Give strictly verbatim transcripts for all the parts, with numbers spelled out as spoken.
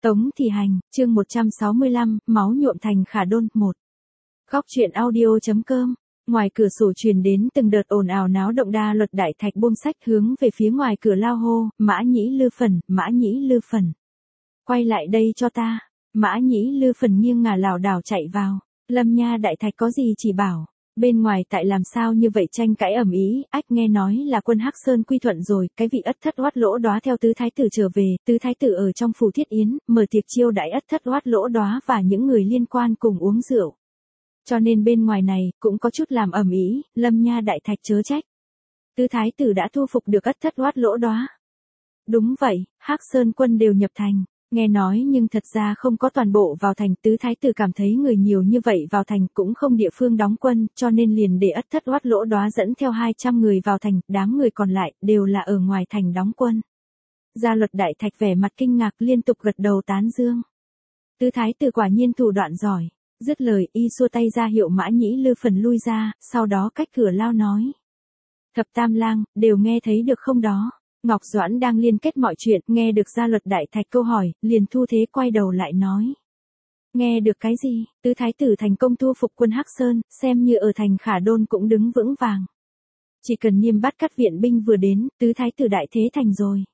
Tống Thị Hành, chương một trăm sáu mươi lăm, máu nhuộm thành Khả Đôn, một. Góc truyện audio.com. Ngoài cửa sổ truyền đến từng đợt ồn ào náo động, Đa Luật Đại Thạch buông sách hướng về phía ngoài cửa lao hô, Mã Nhĩ Lư Phần, Mã Nhĩ Lư Phần. Quay lại đây cho ta. Mã Nhĩ Lư Phần nghiêng ngả lảo đảo chạy vào. Lâm Nha Đại Thạch có gì chỉ bảo. Bên ngoài tại làm sao như vậy, tranh cãi ầm ĩ, ách nghe nói là quân Hắc Sơn quy thuận rồi, cái vị ất thất oát lỗ đóa theo tứ thái tử trở về, tứ thái tử ở trong phủ Thiết Yến, mở tiệc chiêu đãi ất thất oát lỗ đóa và những người liên quan cùng uống rượu. Cho nên bên ngoài này, cũng có chút làm ầm ĩ, Lâm Nha Đại Thạch chớ trách. Tứ thái tử đã thu phục được ất thất oát lỗ đóa. Đúng vậy, Hắc Sơn quân đều nhập thành. Nghe nói nhưng thật ra không có toàn bộ vào thành, tứ thái tử cảm thấy người nhiều như vậy vào thành cũng không địa phương đóng quân, cho nên liền để ất thất oát lỗ đóa dẫn theo hai trăm người vào thành, đám người còn lại đều là ở ngoài thành đóng quân. Gia Luật Đại Thạch vẻ mặt kinh ngạc liên tục gật đầu tán dương. Tứ thái tử quả nhiên thủ đoạn giỏi, dứt lời y xua tay ra hiệu Mã Nhĩ Lư Phần lui ra, sau đó cách cửa lao nói. Thập Tam Lang, đều nghe thấy được không đó? Ngọc Doãn đang liên kết mọi chuyện, nghe được Gia Luật Đại Thạch câu hỏi, liền thu thế quay đầu lại nói. Nghe được cái gì? Tứ thái tử thành công thu phục quân Hắc Sơn, xem như ở thành Khả Đôn cũng đứng vững vàng. Chỉ cần Niêm Bát Cát viện binh vừa đến, tứ thái tử đại thế thành rồi.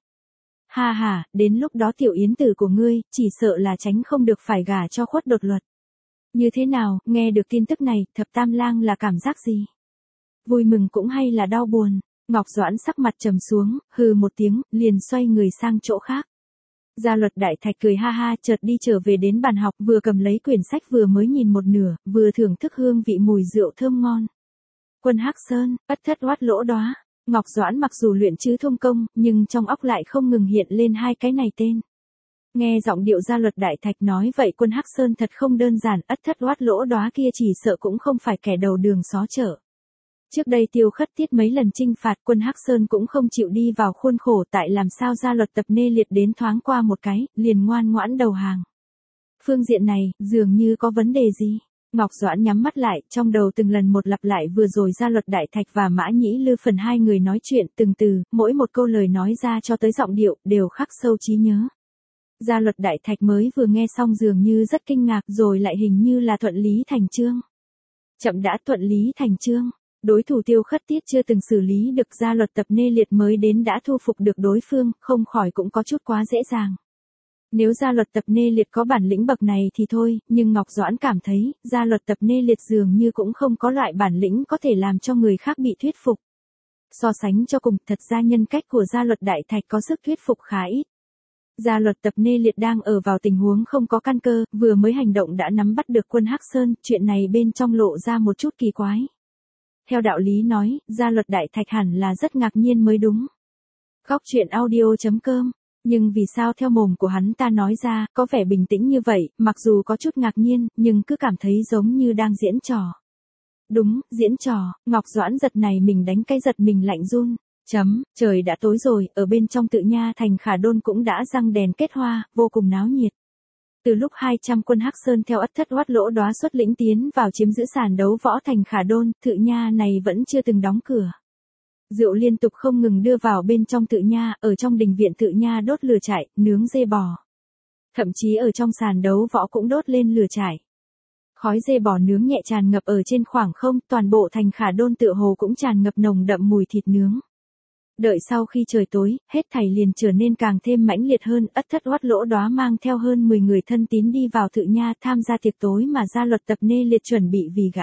Ha ha, đến lúc đó tiểu yến tử của ngươi, chỉ sợ là tránh không được phải gả cho Khuất Đột Luật. Như thế nào, nghe được tin tức này, Thập Tam Lang là cảm giác gì? Vui mừng cũng hay là đau buồn? Ngọc Doãn sắc mặt trầm xuống, hừ một tiếng, liền xoay người sang chỗ khác. Gia Luật Đại Thạch cười ha ha, chợt đi trở về đến bàn học, vừa cầm lấy quyển sách vừa mới nhìn một nửa, vừa thưởng thức hương vị mùi rượu thơm ngon. Quân Hắc Sơn, ất thất oát lỗ đóa. Ngọc Doãn mặc dù luyện chứ thông công, nhưng trong óc lại không ngừng hiện lên hai cái này tên. Nghe giọng điệu Gia Luật Đại Thạch nói vậy, quân Hắc Sơn thật không đơn giản, ất thất oát lỗ đóa kia chỉ sợ cũng không phải kẻ đầu đường xó chợ. Trước đây Tiêu Khất Tiết mấy lần chinh phạt, quân Hắc Sơn cũng không chịu đi vào khuôn khổ, tại làm sao Gia Luật Tập Nê Liệt đến thoáng qua một cái, liền ngoan ngoãn đầu hàng. Phương diện này, dường như có vấn đề gì? Ngọc Doãn nhắm mắt lại, trong đầu từng lần một lặp lại vừa rồi Gia Luật Đại Thạch và Mã Nhĩ Lư Phần hai người nói chuyện từng từ, mỗi một câu lời nói ra cho tới giọng điệu, đều khắc sâu trí nhớ. Gia Luật Đại Thạch mới vừa nghe xong dường như rất kinh ngạc, rồi lại hình như là thuận lý thành chương. Chậm đã, thuận lý thành chương. Đối thủ Tiêu Khất Tiết chưa từng xử lý được, Gia Luật Tập Nê Liệt mới đến đã thu phục được đối phương, không khỏi cũng có chút quá dễ dàng. Nếu Gia Luật Tập Nê Liệt có bản lĩnh bậc này thì thôi, nhưng Ngọc Doãn cảm thấy, Gia Luật Tập Nê Liệt dường như cũng không có loại bản lĩnh có thể làm cho người khác bị thuyết phục. So sánh cho cùng, thật ra nhân cách của Gia Luật Đại Thạch có sức thuyết phục khá ít. Gia Luật Tập Nê Liệt đang ở vào tình huống không có căn cơ, vừa mới hành động đã nắm bắt được quân Hắc Sơn, chuyện này bên trong lộ ra một chút kỳ quái. Theo đạo lý nói, Gia Luật Đại Thạch hẳn là rất ngạc nhiên mới đúng. Góc truyện audio.com. Nhưng vì sao theo mồm của hắn ta nói ra, có vẻ bình tĩnh như vậy, mặc dù có chút ngạc nhiên, nhưng cứ cảm thấy giống như đang diễn trò. Đúng, diễn trò, Ngọc Doãn giật này mình đánh cái giật mình lạnh run. Chấm, trời đã tối rồi, ở bên trong tự nha thành Khả Đôn cũng đã răng đèn kết hoa, vô cùng náo nhiệt. Từ lúc hai trăm quân Hắc Sơn theo ất thất oát lỗ đóa xuất lĩnh tiến vào chiếm giữ sàn đấu võ thành Khả Đôn, tự nha này vẫn chưa từng đóng cửa. Rượu liên tục không ngừng đưa vào bên trong tự nha, ở trong đình viện tự nha đốt lửa trại, nướng dê bò. Thậm chí ở trong sàn đấu võ cũng đốt lên lửa trại. Khói dê bò nướng nhẹ tràn ngập ở trên khoảng không, toàn bộ thành Khả Đôn tựa hồ cũng tràn ngập nồng đậm mùi thịt nướng. Đợi sau khi trời tối, hết thảy liền trở nên càng thêm mãnh liệt hơn, ất thất oát lỗ đóa mang theo hơn mười người thân tín đi vào tự nha tham gia tiệc tối mà Gia Luật Tập Nê Liệt chuẩn bị vì gã.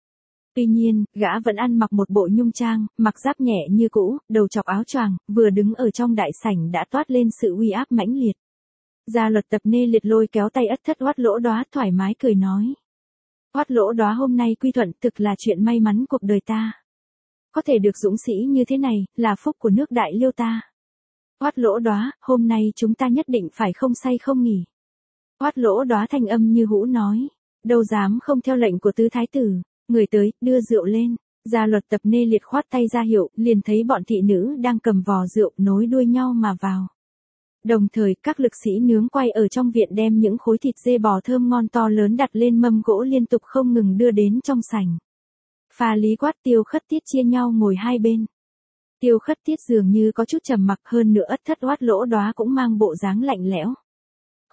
Tuy nhiên, gã vẫn ăn mặc một bộ nhung trang, mặc giáp nhẹ như cũ, đầu chọc áo choàng, vừa đứng ở trong đại sảnh đã toát lên sự uy áp mãnh liệt. Gia Luật Tập Nê Liệt lôi kéo tay ất thất oát lỗ đóa thoải mái cười nói. Oát lỗ đóa hôm nay quy thuận thực là chuyện may mắn cuộc đời ta. Có thể được dũng sĩ như thế này, là phúc của nước Đại Liêu ta. Oát lỗ đóa, hôm nay chúng ta nhất định phải không say không nghỉ. Oát lỗ đóa thanh âm như hũ nói, đâu dám không theo lệnh của tứ thái tử, người tới, đưa rượu lên. Gia Luật Tập Nê Liệt khoát tay ra hiệu, liền thấy bọn thị nữ đang cầm vò rượu nối đuôi nhau mà vào. Đồng thời, các lực sĩ nướng quay ở trong viện đem những khối thịt dê bò thơm ngon to lớn đặt lên mâm gỗ liên tục không ngừng đưa đến trong sảnh. Pha Lý Quát Tiêu Khất Tiết chia nhau ngồi hai bên. Tiêu Khất Tiết dường như có chút trầm mặc, hơn nữa ất thất oát lỗ đóa cũng mang bộ dáng lạnh lẽo.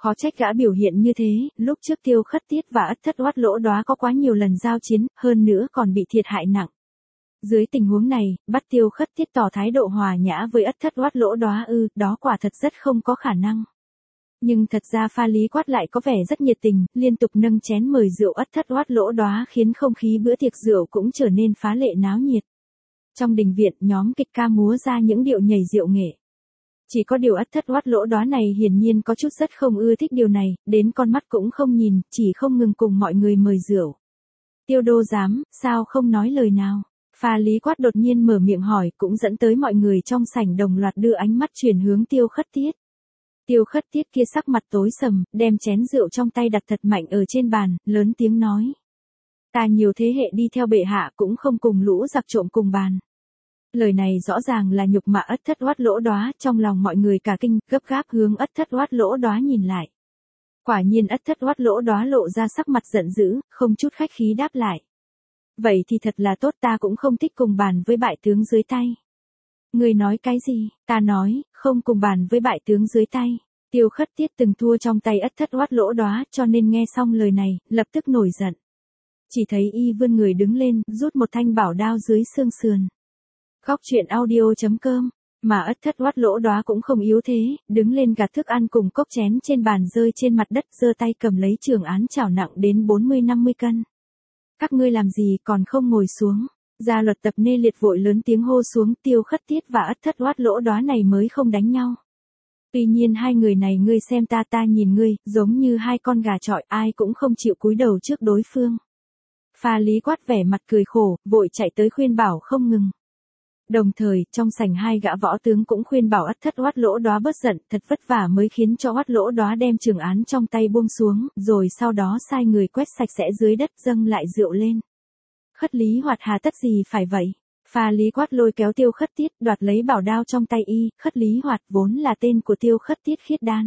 Khó trách gã biểu hiện như thế, lúc trước Tiêu Khất Tiết và Ất Thất Oát Lỗ Đóa có quá nhiều lần giao chiến, hơn nữa còn bị thiệt hại nặng. Dưới tình huống này, bắt Tiêu Khất Tiết tỏ thái độ hòa nhã với Ất Thất Oát Lỗ Đóa ư, đó quả thật rất không có khả năng. Nhưng thật ra Pha Lý Quát lại có vẻ rất nhiệt tình, liên tục nâng chén mời rượu Ất Thất Oát Lỗ Đóa khiến không khí bữa tiệc rượu cũng trở nên phá lệ náo nhiệt. Trong đình viện, nhóm kịch ca múa ra những điệu nhảy diệu nghệ. Chỉ có điều Ất Thất Oát Lỗ Đóa này hiển nhiên có chút rất không ưa thích điều này, đến con mắt cũng không nhìn, chỉ không ngừng cùng mọi người mời rượu. Tiêu đô giám, sao không nói lời nào? Pha Lý Quát đột nhiên mở miệng hỏi, cũng dẫn tới mọi người trong sảnh đồng loạt đưa ánh mắt chuyển hướng Tiêu Khất Tiết. Tiêu Khất Tiết kia sắc mặt tối sầm, đem chén rượu trong tay đặt thật mạnh ở trên bàn, lớn tiếng nói. Ta nhiều thế hệ đi theo bệ hạ cũng không cùng lũ giặc trộm cùng bàn. Lời này rõ ràng là nhục mạ Ất Thất Oát Lỗ Đóa, trong lòng mọi người cả kinh, gấp gáp hướng Ất Thất Oát Lỗ Đóa nhìn lại. Quả nhiên Ất Thất Oát Lỗ Đóa lộ ra sắc mặt giận dữ, không chút khách khí đáp lại. Vậy thì thật là tốt, ta cũng không thích cùng bàn với bại tướng dưới tay. Người nói cái gì? Ta nói, không cùng bàn với bại tướng dưới tay. Tiêu Khất Tiết từng thua trong tay Ất Thất Oát Lỗ Đóa, cho nên nghe xong lời này, lập tức nổi giận. Chỉ thấy y vươn người đứng lên, rút một thanh bảo đao dưới xương sườn. Góc truyện audio chấm com, mà Ất Thất Oát Lỗ Đóa cũng không yếu thế, đứng lên gạt thức ăn cùng cốc chén trên bàn rơi trên mặt đất, giơ tay cầm lấy trường án chảo nặng đến bốn mươi năm mươi cân. Các ngươi làm gì còn không ngồi xuống? Gia Luật Tập Nê Liệt vội lớn tiếng hô xuống, Tiêu Khất Tiết và Ất Thất Oát Lỗ Đóa này mới không đánh nhau. Tuy nhiên hai người này ngươi xem ta ta nhìn ngươi, giống như hai con gà chọi, ai cũng không chịu cúi đầu trước đối phương. Pha Lý Quát vẻ mặt cười khổ, vội chạy tới khuyên bảo không ngừng. Đồng thời, trong sảnh hai gã võ tướng cũng khuyên bảo Ất Thất Oát Lỗ Đóa bớt giận, thật vất vả mới khiến cho Oát Lỗ Đóa đem trường án trong tay buông xuống, rồi sau đó sai người quét sạch sẽ dưới đất dâng lại rượu lên. Khất Lý Hoạt hà tất gì phải vậy? Pha Lý Quát lôi kéo Tiêu Khất Tiết, đoạt lấy bảo đao trong tay y, Khất Lý Hoạt vốn là tên của Tiêu Khất Tiết Khiết Đan.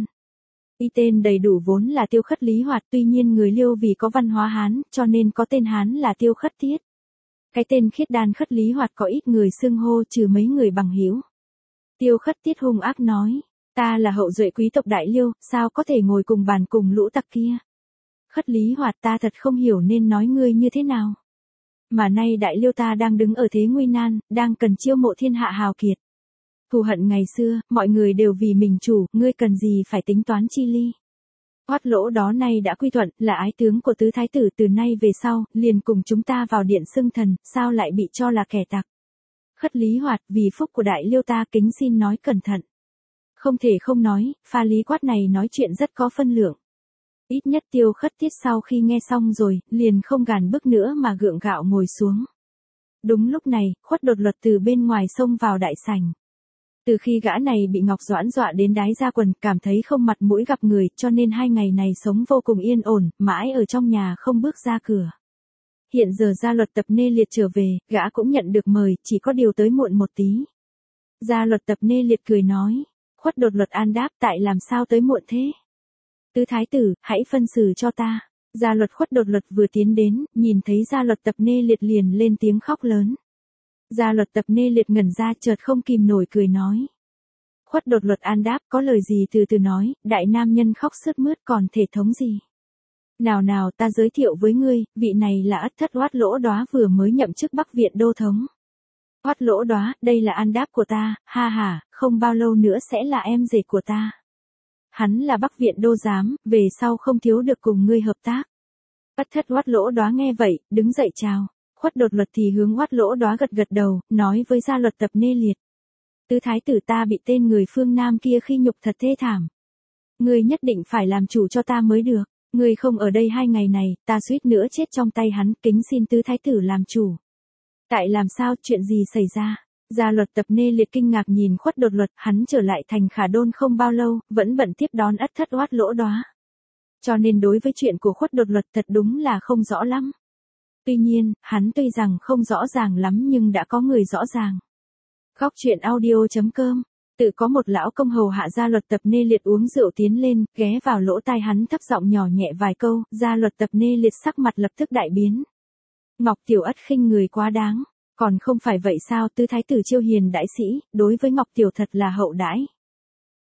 Y tên đầy đủ vốn là Tiêu Khất Lý Hoạt, tuy nhiên người Liêu vì có văn hóa Hán, cho nên có tên Hán là Tiêu Khất Tiết. Cái tên Khiết Đan Khất Lý Hoạt có ít người xưng hô, trừ mấy người bằng hữu. Tiêu Khất Tiết hung ác nói, ta là hậu duệ quý tộc Đại Liêu, sao có thể ngồi cùng bàn cùng lũ tặc kia? Khất Lý Hoạt, ta thật không hiểu nên nói ngươi như thế nào. Mà nay Đại Liêu ta đang đứng ở thế nguy nan, đang cần chiêu mộ thiên hạ hào kiệt. Thù hận ngày xưa, mọi người đều vì mình chủ, ngươi cần gì phải tính toán chi ly. Oát Lỗ đó nay đã quy thuận, là ái tướng của tứ thái tử, từ nay về sau, liền cùng chúng ta vào điện xưng thần, sao lại bị cho là kẻ tặc. Khất Lý Hoạt, vì phúc của Đại Liêu ta kính xin nói cẩn thận. Không thể không nói, Pha Lý Quát này nói chuyện rất có phân lượng. Ít nhất Tiêu Khất Tiết sau khi nghe xong rồi, liền không gàn bức nữa mà gượng gạo ngồi xuống. Đúng lúc này, Khuất Đột Luật từ bên ngoài xông vào đại sảnh. Từ khi gã này bị Ngọc Doãn dọa đến đái ra quần, cảm thấy không mặt mũi gặp người, cho nên hai ngày này sống vô cùng yên ổn, mãi ở trong nhà không bước ra cửa. Hiện giờ Gia Luật Tập Nê Liệt trở về, gã cũng nhận được mời, chỉ có điều tới muộn một tí. Gia Luật Tập Nê Liệt cười nói, Khuất Đột Luật an đáp, tại làm sao tới muộn thế? Tứ thái tử, hãy phân xử cho ta. Gia Luật Khuất Đột Luật vừa tiến đến, nhìn thấy Gia Luật Tập Nê Liệt liền lên tiếng khóc lớn. Gia Luật Tập Nê Liệt ngẩn ra, chợt không kìm nổi cười nói. Khuất Đột Luật an đáp, có lời gì từ từ nói, đại nam nhân khóc sướt mướt còn thể thống gì. Nào nào, ta giới thiệu với ngươi, vị này là Ất Thất Oát Lỗ Đóa vừa mới nhậm chức Bắc Viện đô thống. Oát Lỗ Đóa, đây là an đáp của ta, ha ha, không bao lâu nữa sẽ là em rể của ta. Hắn là Bắc Viện đô giám, về sau không thiếu được cùng ngươi hợp tác. Ất Thất Oát Lỗ Đóa nghe vậy, đứng dậy chào. Khuất Đột Luật thì hướng Oát Lỗ Đóa gật gật đầu, nói với Gia Luật Tập Nê Liệt. Tứ thái tử ta bị tên người phương Nam kia khi nhục thật thê thảm. Ngươi nhất định phải làm chủ cho ta mới được. Ngươi không ở đây hai ngày này, ta suýt nữa chết trong tay hắn, kính xin tứ thái tử làm chủ. Tại làm sao, chuyện gì xảy ra? Gia Luật Tập Nê Liệt kinh ngạc nhìn Khuất Đột Luật, hắn trở lại thành Khả Đôn không bao lâu, vẫn bận tiếp đón Ất Thất Oát Lỗ Đóa. Cho nên đối với chuyện của Khuất Đột Luật thật đúng là không rõ lắm. Tuy nhiên, hắn tuy rằng không rõ ràng lắm nhưng đã có người rõ ràng. Góc truyện audio chấm com, tự có một lão công hầu hạ Gia Luật Tập Nê Liệt uống rượu tiến lên, ghé vào lỗ tai hắn thấp giọng nhỏ nhẹ vài câu, Gia Luật Tập Nê Liệt sắc mặt lập tức đại biến. Ngọc Tiểu Ất khinh người quá đáng, còn không phải vậy sao, tứ thái tử chiêu hiền đại sĩ, đối với Ngọc Tiểu thật là hậu đãi.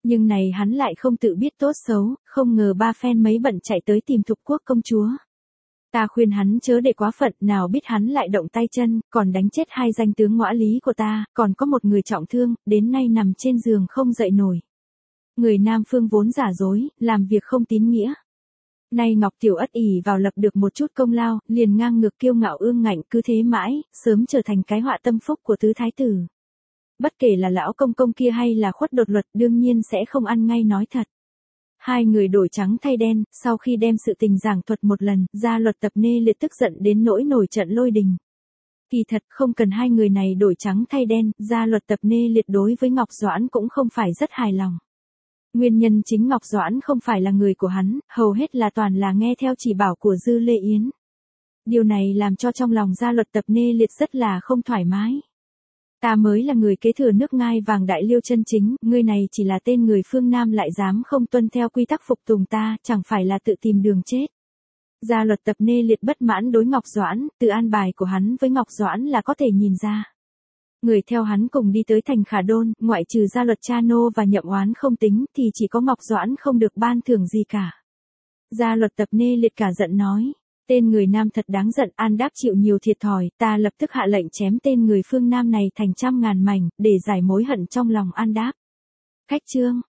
Nhưng này hắn lại không tự biết tốt xấu, không ngờ ba phen mấy bận chạy tới tìm Thục Quốc công chúa. Ta khuyên hắn chớ để quá phận, nào biết hắn lại động tay chân, còn đánh chết hai danh tướng ngõa lý của ta, còn có một người trọng thương, đến nay nằm trên giường không dậy nổi. Người Nam Phương vốn giả dối, làm việc không tín nghĩa. Nay Ngọc Tiểu Ất ỷ vào lập được một chút công lao, liền ngang ngược kiêu ngạo ương ngạnh, cứ thế mãi, sớm trở thành cái họa tâm phúc của tứ thái tử. Bất kể là lão công công kia hay là Khuất Đột Luật, đương nhiên sẽ không ăn ngay nói thật. Hai người đổi trắng thay đen, sau khi đem sự tình giảng thuật một lần, Gia Luật Tập Nê Liệt tức giận đến nỗi nổi trận lôi đình. Kỳ thật không cần hai người này đổi trắng thay đen, Gia Luật Tập Nê Liệt đối với Ngọc Doãn cũng không phải rất hài lòng. Nguyên nhân chính Ngọc Doãn không phải là người của hắn, hầu hết là toàn là nghe theo chỉ bảo của Dư Lê Yến. Điều này làm cho trong lòng Gia Luật Tập Nê Liệt rất là không thoải mái. Ta mới là người kế thừa nước ngai vàng Đại Liêu chân chính, ngươi này chỉ là tên người phương Nam lại dám không tuân theo quy tắc phục tùng ta, chẳng phải là tự tìm đường chết. Gia Luật Tập Nê Liệt bất mãn đối Ngọc Doãn, từ an bài của hắn với Ngọc Doãn là có thể nhìn ra. Người theo hắn cùng đi tới thành Khả Đôn, ngoại trừ Gia Luật Cha Nô và Nhậm Oán không tính, thì chỉ có Ngọc Doãn không được ban thưởng gì cả. Gia Luật Tập Nê Liệt cả giận nói. Tên người Nam thật đáng giận, An Đáp chịu nhiều thiệt thòi, ta lập tức hạ lệnh chém tên người phương Nam này thành trăm ngàn mảnh, để giải mối hận trong lòng An Đáp. Khách trương,